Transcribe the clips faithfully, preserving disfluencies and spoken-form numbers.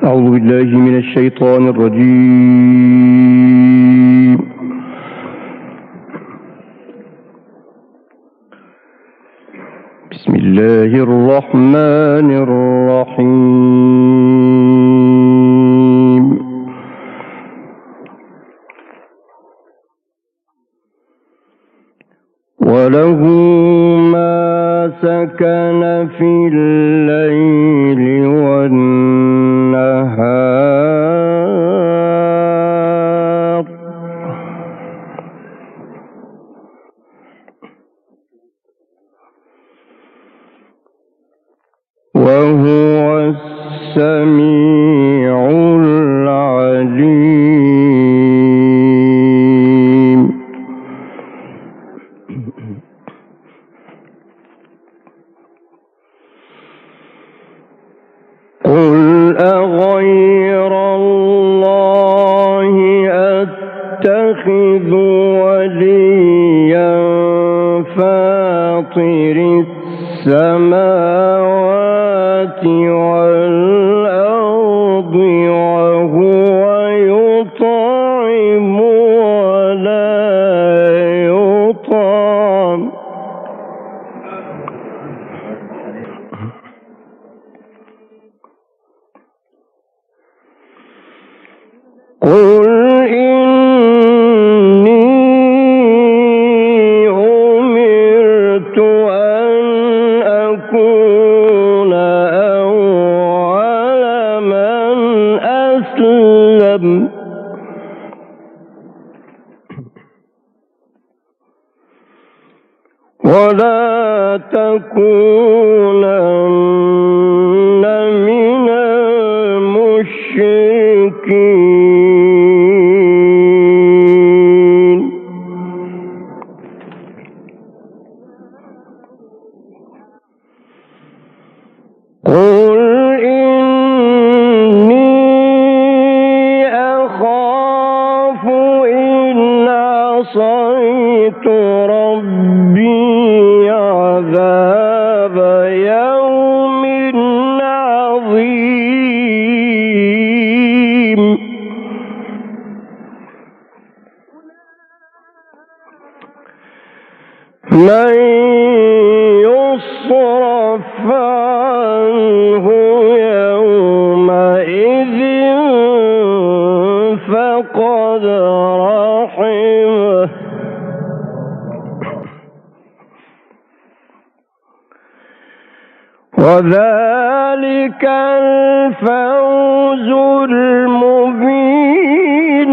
أعوذ بالله من الشيطان الرجيم. بسم الله الرحمن الرحيم. وله ما سكن في الليل والنهار وهو السميع العليم. قل أغير الله أتخذ وليا فاطر السماوات والأرض وهو يطعم ولا يطعم قل إني أمرت أن أكون أول من أسلم ولا تكونن من المشركين. قل إني أخاف إن عصيت ربي عذاب يوم عظيم. من يصرف عنه يومئذ فقد رحمه وذلك الفوز المبين.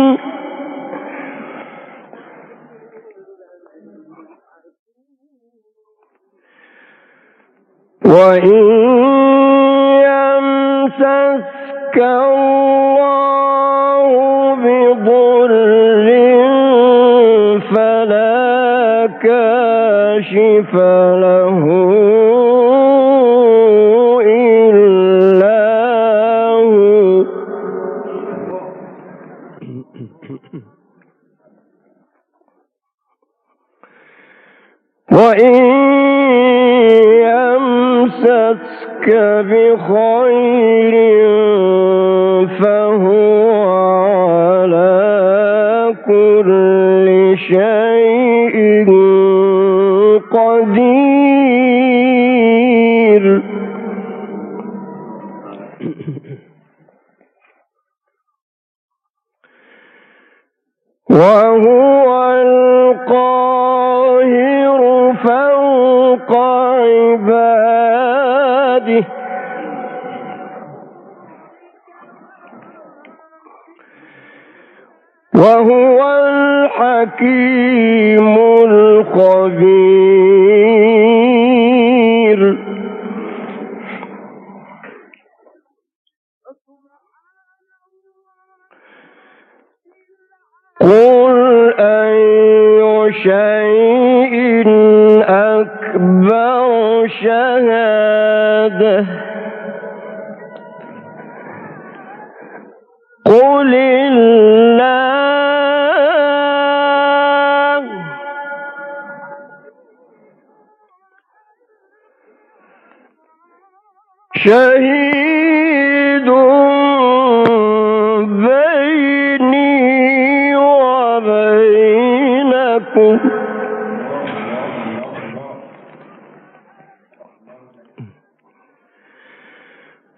وإن يمسسك الله بضر فلا كاشف له إلا هو وإن يمسسك بخير فهو على كل شيء قدير. وهو القاهر فوق عباده وهو الحكيم الخبير. قل أي شيء أكبر شهادة قل الله شهيد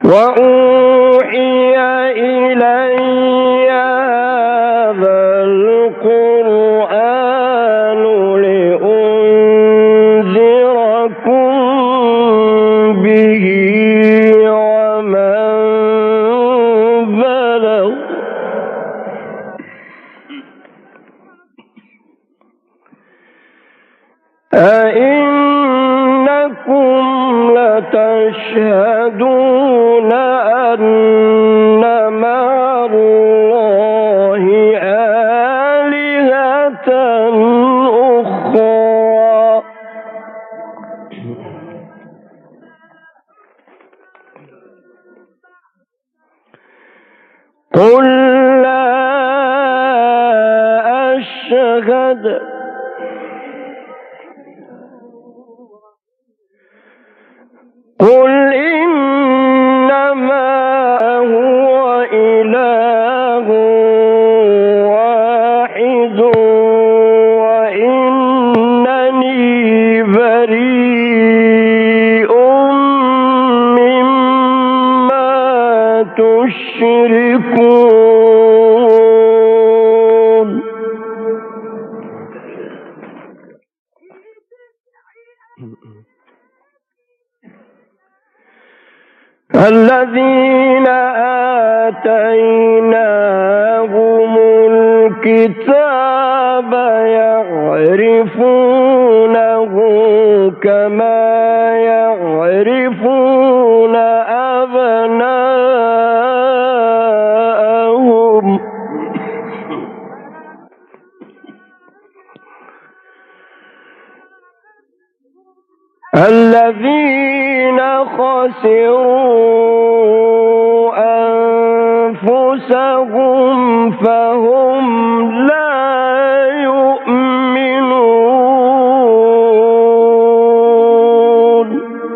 وأوحي إلي هذا القرآن لأنذركم به ومن بلغ أئنكم لتشهدون أن مع الله آلهة أخرى قل لا أشهد قل إنما هو إله واحد وإنني بريء مما تشركون الذين آتيناهم الكتاب يعرفونه كما يعرفون أبناءهم الذين خسروا أنفسهم فهم لا يؤمنون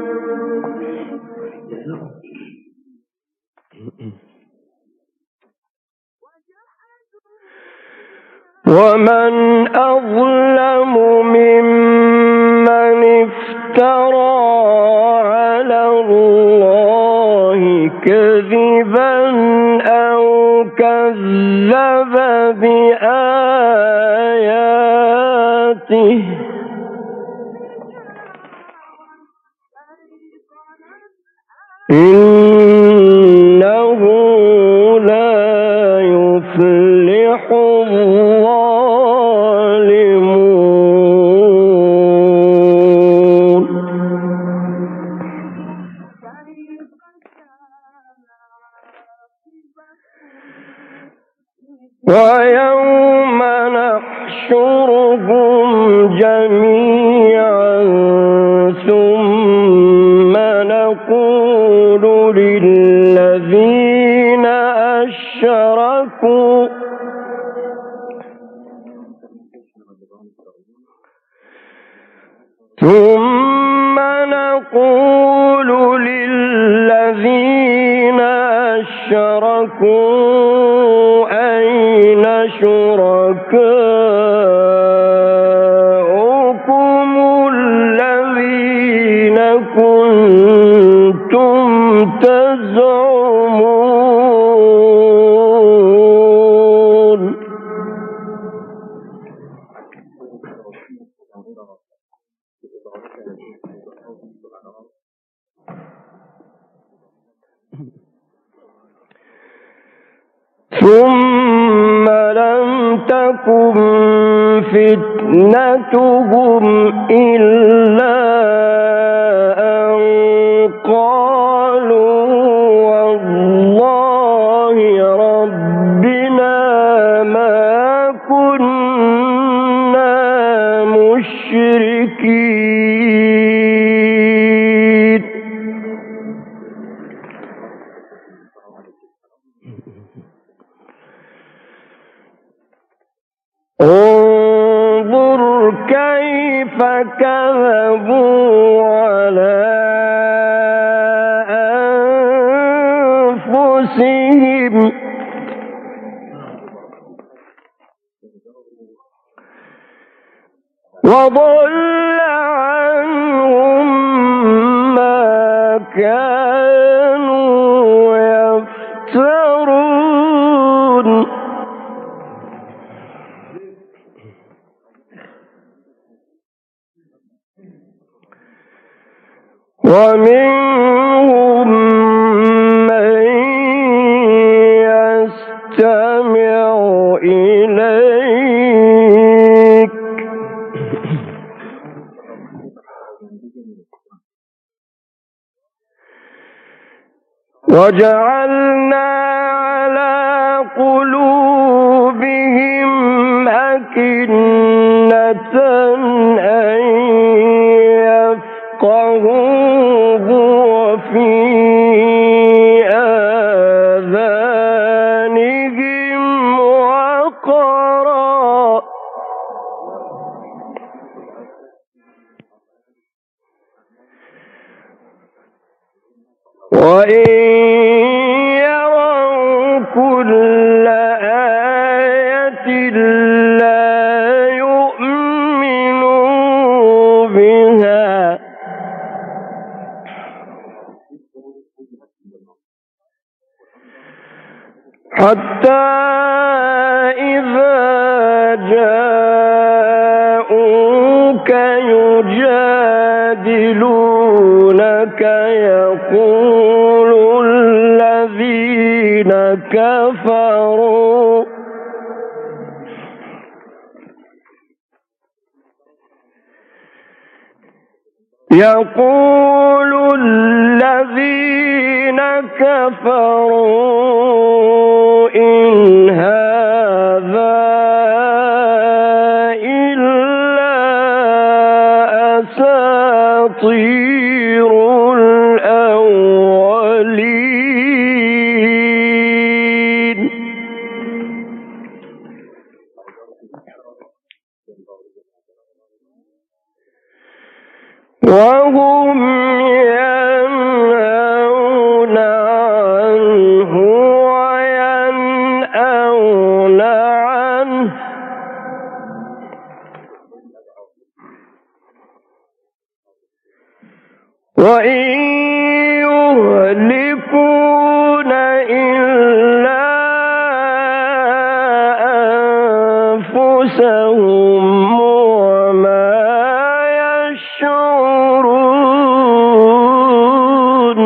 ومن أظلم ممن افترى على الله كذبا أو كذب بآياته إنه لا يفلح الظالمون ويوم نحشرهم جميعا ثم نقول للذين أشركوا ثم نقول للذين أشركوا أين شركاؤكم الذين كنتم تزعمون ثم لم تكن فتنتهم إلا أن قالوا والله ربنا ما كنا مشركين انظر كيف كذبوا على أنفسهم وضل عنهم ما كانوا ومنهم من يستمع إليك وجعلنا على قلوبهم أكنة أن يفقهوه وفي آذانهم وقرا وإن يروا كل آية لا يؤمنوا بها حتى إذا جاءوك يجادلونك يقول الذين كفروا يقول الذين كفروا إن هذا إلا أساطير الأولين وهم ينهون عنه وينأون عنه وإن يهلكون إلا أنفسهم وما يشعرون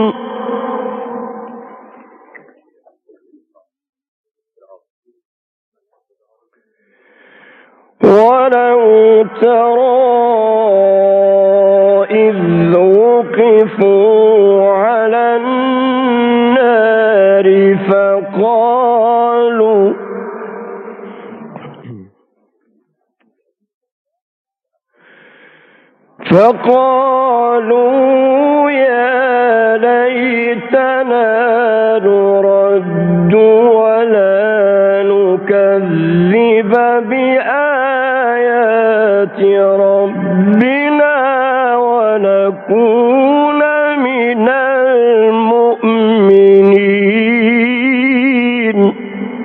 ولو ترى إذ وقفوا على النار فقالوا فقالوا يا ليتنا نرد ولا نكذب بآيات ربنا ونكون من المؤمنين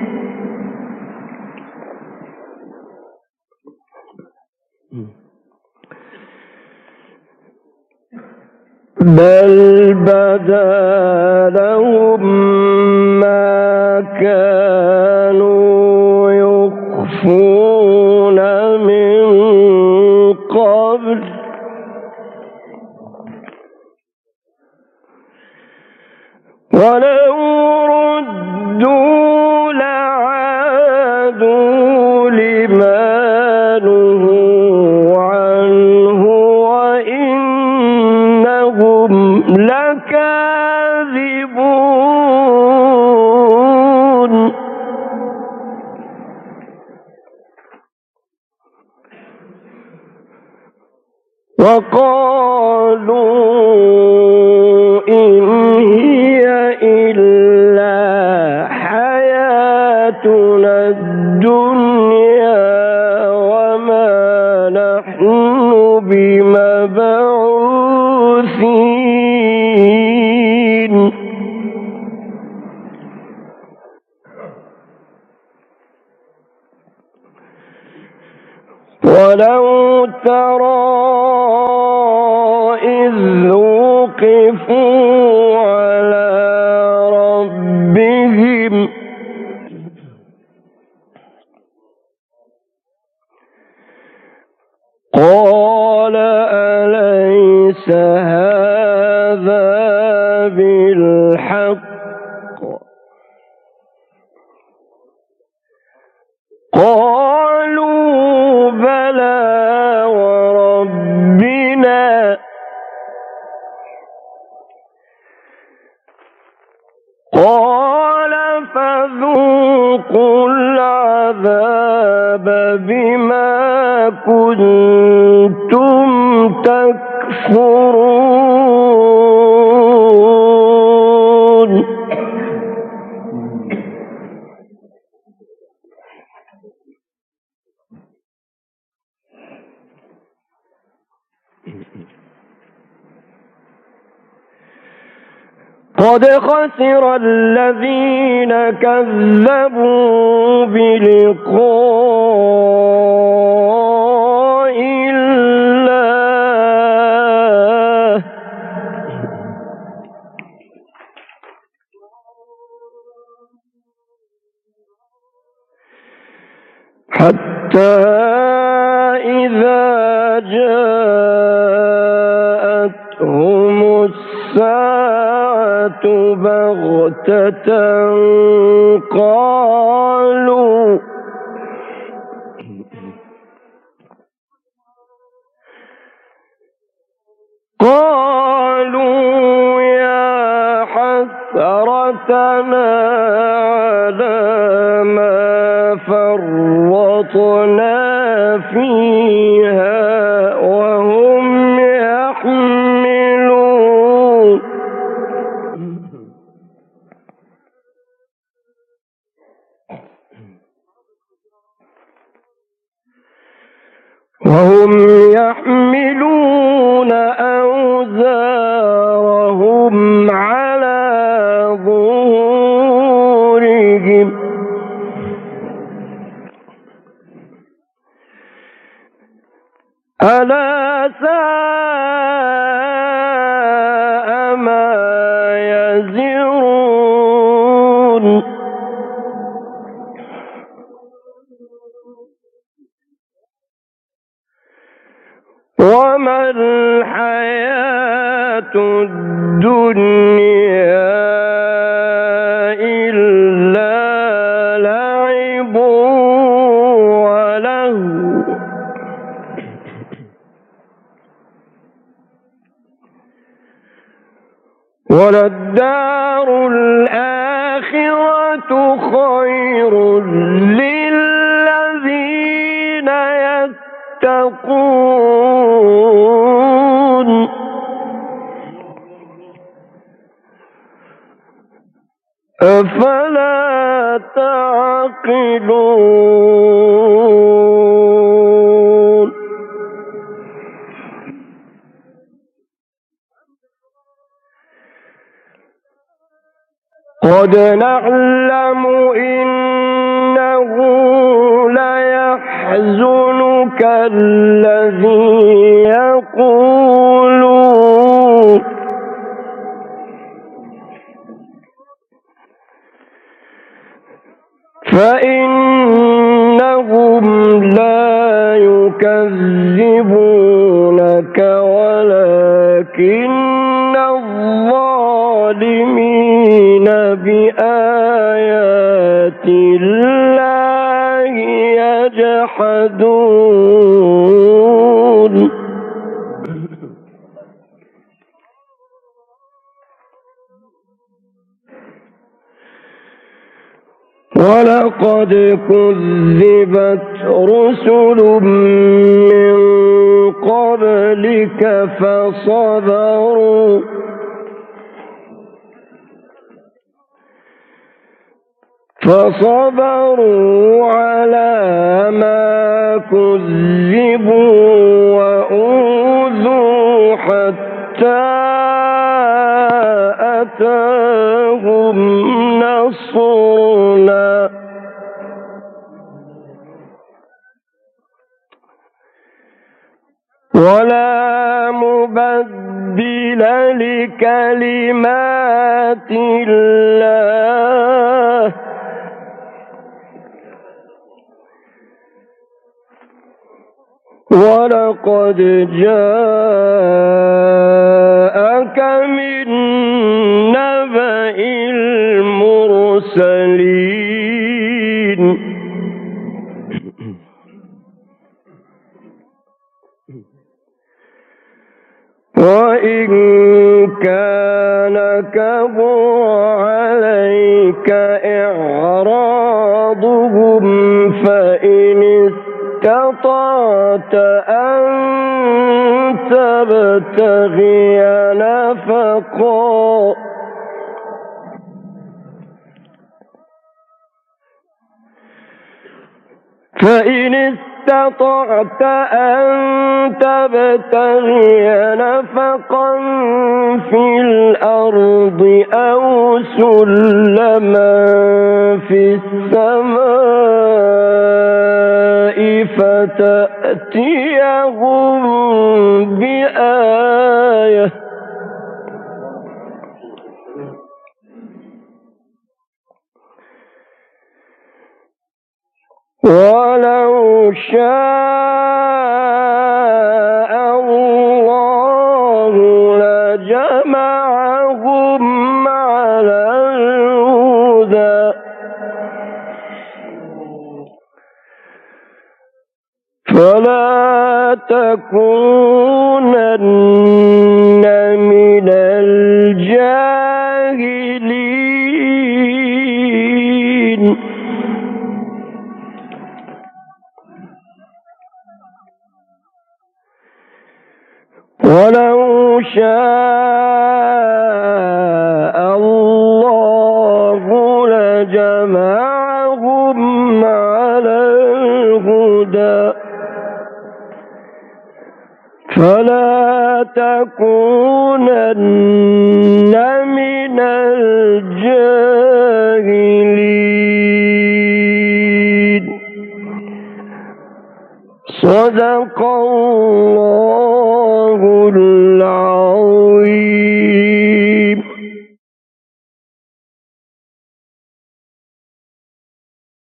بل بدا لهم ما كانوا يخفون من قبل ولو ردوا لعادوا لما نهوا عنه وإنهم لكاذبون وقالوا إن هي إلا حياتنا الدنيا وما نحن بمبعوثين ولو ترى إذ وقفوا على ربهم قال أليس هذا قالوا بلى وربنا قال فذوقوا العذاب بما كنتم تكفرون. قد خسر الذين كذبوا بلقاء الله حتى إذا جاءتهم الساعة بغتة قالوا قالوا يا حسرتنا على ما فرطنا فيها وهم يحملون وهم يحملون أوزارهم على ظهورهم ألا ساء ما يزرون. وما الحياة الدنيا إلا لعب ولهو وللدار الآخرة خير للذين يتقون أفلا تعقلون. قد نعلم إنه ليحزنك الذي يقولون فإنهم لا يكذبونك ولكن الظالمين بآيات الله يجحدون. ولقد كذبت رسل من قبلك فصبروا فصبروا على ما كذبوا وأوذوا حتى أتاهم نصرنا ولا مبدل لكلمات الله ولقد جاءك من نبأ المرسلين كبر عليك إعراضهم فإن استطعت أن تبتغي نفقا فإن استطعت أن تبتغي نفقا في الأرض أو سلما في السماء فتأتيهم بآية ولو شاء الله لجمعهم على الهدى فلا تكونن من الجاهلين ولو شاء الله لجمعهم على الهدى فلا تكونن من الجاهلين. صدق الله العظيم.